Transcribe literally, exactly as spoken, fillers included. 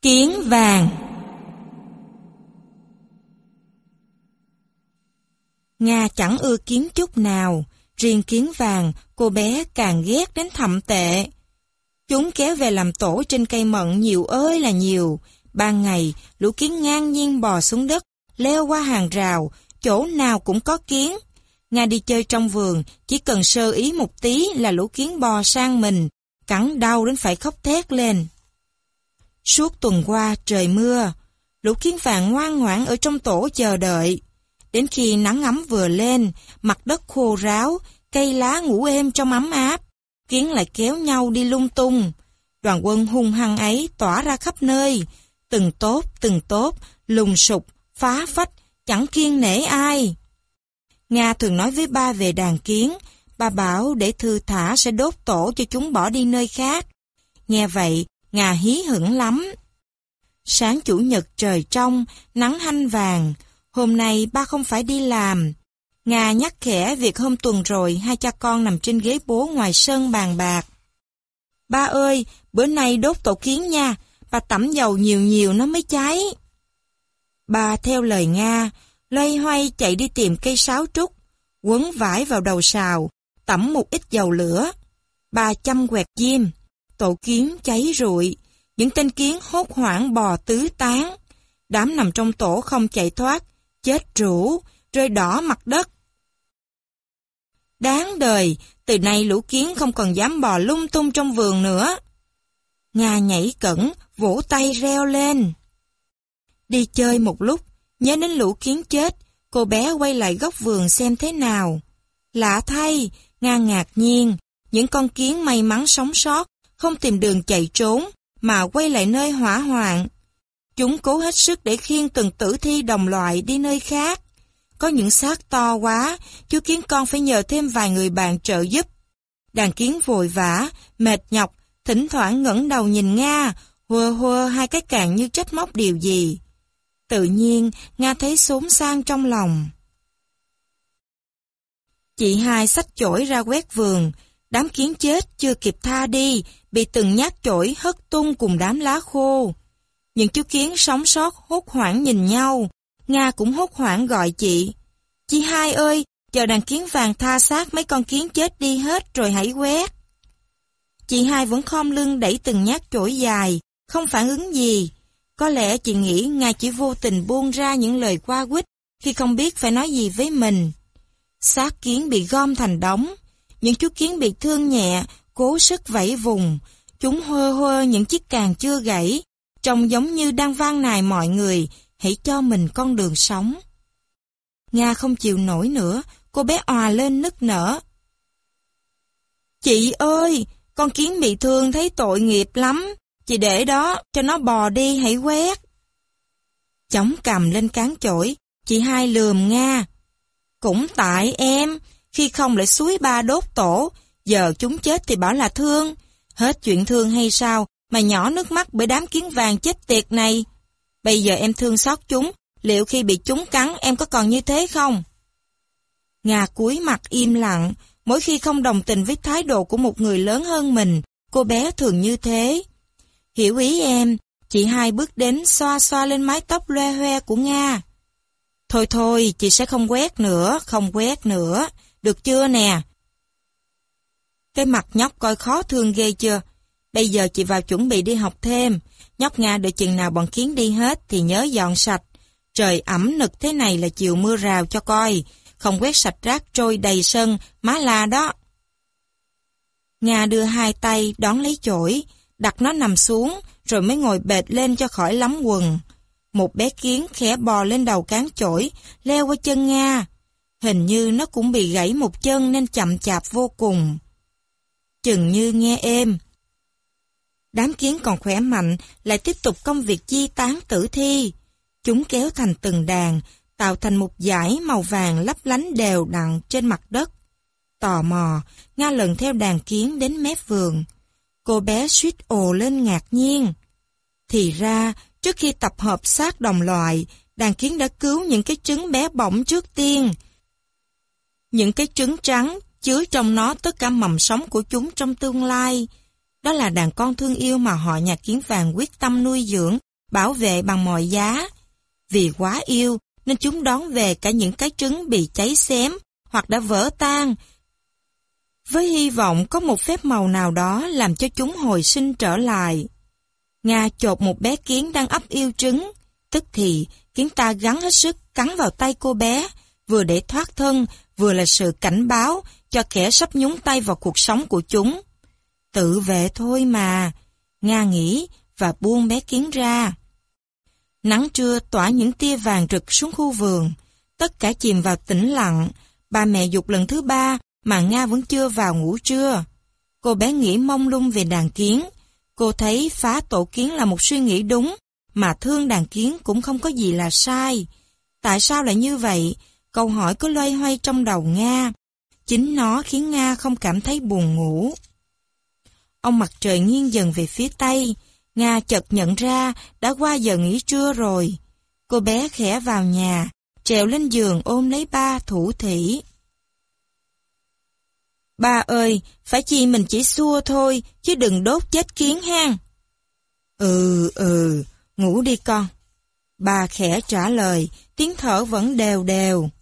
Kiến vàng. Nga chẳng ưa kiến chút nào, riêng kiến vàng cô bé càng ghét đến thậm tệ. Chúng kéo về làm tổ trên cây mận nhiều ơi là nhiều. Ban ngày, lũ kiến ngang nhiên bò xuống đất, leo qua hàng rào, chỗ nào cũng có kiến. Nga đi chơi trong vườn, chỉ cần sơ ý một tí là lũ kiến bò sang mình, cắn đau đến phải khóc thét lên. Suốt tuần qua trời mưa, lũ kiến vàng ngoan ngoãn ở trong tổ chờ đợi. Đến khi nắng ấm vừa lên, mặt đất khô ráo, cây lá ngủ êm trong ấm áp, kiến lại kéo nhau đi lung tung. Đoàn quân hung hăng ấy tỏa ra khắp nơi, từng tốp từng tốp, lùng sục, phá phách, chẳng kiêng nể ai. Nga thường nói với ba về đàn kiến, ba bảo để thư thả sẽ đốt tổ cho chúng bỏ đi nơi khác. Nghe vậy, Nga hí hửng lắm. Sáng chủ nhật trời trong, nắng hanh vàng, hôm nay ba không phải đi làm. Nga nhắc khẽ việc hôm tuần rồi hai cha con nằm trên ghế bố ngoài sân bàn bạc. Ba ơi, bữa nay đốt tổ kiến nha, ba tẩm dầu nhiều nhiều nó mới cháy. Ba theo lời Nga, loay hoay chạy đi tìm cây sáo trúc, quấn vải vào đầu sào, tẩm một ít dầu lửa. Ba chăm quẹt diêm, tổ kiến cháy rụi, những tên kiến hốt hoảng bò tứ tán. Đám nằm trong tổ không chạy thoát, chết rũ, rơi đỏ mặt đất. Đáng đời, từ nay lũ kiến không còn dám bò lung tung trong vườn nữa. Nga nhảy cẫng, vỗ tay reo lên. Đi chơi một lúc, nhớ đến lũ kiến chết, cô bé quay lại góc vườn xem thế nào. Lạ thay, Nga ngạc nhiên, những con kiến may mắn sống sót, không tìm đường chạy trốn, mà quay lại nơi hỏa hoạn. Chúng cố hết sức để khiêng từng tử thi đồng loại đi nơi khác. Có những xác to quá, chú kiến con phải nhờ thêm vài người bạn trợ giúp. Đàn kiến vội vã, mệt nhọc, thỉnh thoảng ngẩng đầu nhìn Nga, hùa hùa hai cái càng như trách móc điều gì. Tự nhiên, Nga thấy xốn sang trong lòng. Chị hai xách chổi ra quét vườn, đám kiến chết chưa kịp tha đi, bị từng nhát chổi hất tung cùng đám lá khô. Những chú kiến sống sót hốt hoảng nhìn nhau, Nga cũng hốt hoảng gọi chị. Chị hai ơi, chờ đàn kiến vàng tha xác mấy con kiến chết đi hết rồi hãy quét. Chị hai vẫn khom lưng đẩy từng nhát chổi dài, không phản ứng gì. Có lẽ chị nghĩ Nga chỉ vô tình buông ra những lời qua quýt khi không biết phải nói gì với mình. Xác kiến bị gom thành đống, những chú kiến bị thương nhẹ, cố sức vẫy vùng. Chúng hơ hơ những chiếc càng chưa gãy, trông giống như đang van nài mọi người, hãy cho mình con đường sống. Nga không chịu nổi nữa, cô bé òa lên nức nở. Chị ơi, con kiến bị thương thấy tội nghiệp lắm, chị để đó, cho nó bò đi hãy quét. Chống cầm lên cán chổi, chị hai lườm Nga. Cũng tại em, khi không lại suối ba đốt tổ, giờ chúng chết thì bảo là thương. Hết chuyện thương hay sao, mà nhỏ nước mắt bởi đám kiến vàng chết tiệt này. Bây giờ em thương xót chúng, liệu khi bị chúng cắn em có còn như thế không? Nga cúi mặt im lặng, mỗi khi không đồng tình với thái độ của một người lớn hơn mình, cô bé thường như thế. Hiểu ý em, chị hai bước đến xoa xoa lên mái tóc loe hoe của Nga. Thôi thôi, chị sẽ không quét nữa, không quét nữa, được chưa nè? Cái mặt nhóc coi khó thương ghê chưa? Bây giờ chị vào chuẩn bị đi học thêm. Nhóc Nga đợi chừng nào bọn kiến đi hết thì nhớ dọn sạch. Trời ẩm nực thế này là chiều mưa rào cho coi. Không quét sạch rác trôi đầy sân, má la đó. Nga đưa hai tay đón lấy chổi, đặt nó nằm xuống, rồi mới ngồi bệt lên cho khỏi lắm quần. Một bé kiến khẽ bò lên đầu cán chổi, leo qua chân Nga. Hình như nó cũng bị gãy một chân nên chậm chạp vô cùng. Chừng như nghe êm. Đám kiến còn khỏe mạnh lại tiếp tục công việc chi tán tử thi. Chúng kéo thành từng đàn, tạo thành một dải màu vàng lấp lánh đều đặn trên mặt đất. Tò mò, Nga lần theo đàn kiến đến mép vườn. Cô bé suýt ồ lên ngạc nhiên. Thì ra, trước khi tập hợp xác đồng loại, đàn kiến đã cứu những cái trứng bé bỏng trước tiên. Những cái trứng trắng chứa trong nó tất cả mầm sống của chúng trong tương lai. Đó là đàn con thương yêu mà họ nhà kiến vàng quyết tâm nuôi dưỡng bảo vệ bằng mọi giá. Vì quá yêu nên chúng đón về cả những cái trứng bị cháy xém hoặc đã vỡ tan, với hy vọng có một phép màu nào đó làm cho chúng hồi sinh trở lại. Nga chộp một bé kiến đang ấp yêu trứng, tức thì kiến ta gắng hết sức cắn vào tay cô bé, vừa để thoát thân, vừa là sự cảnh báo cho kẻ sắp nhúng tay vào cuộc sống của chúng. Tự vệ thôi mà, Nga nghĩ và buông bé kiến ra. Nắng trưa tỏa những tia vàng rực xuống khu vườn, tất cả chìm vào tĩnh lặng. Bà mẹ dục lần thứ ba mà Nga vẫn chưa vào ngủ trưa. Cô bé nghĩ mông lung về đàn kiến. Cô thấy phá tổ kiến là một suy nghĩ đúng, mà thương đàn kiến cũng không có gì là sai. Tại sao lại như vậy? Câu hỏi cứ loay hoay trong đầu Nga. Chính nó khiến Nga không cảm thấy buồn ngủ. Ông mặt trời nghiêng dần về phía tây. Nga chợt nhận ra đã qua giờ nghỉ trưa rồi. Cô bé khẽ vào nhà, trèo lên giường ôm lấy ba thủ thỉ. Ba ơi, phải chi mình chỉ xua thôi, chứ đừng đốt chết kiến ha. Ừ, ừ, ngủ đi con. Ba khẽ trả lời, tiếng thở vẫn đều đều.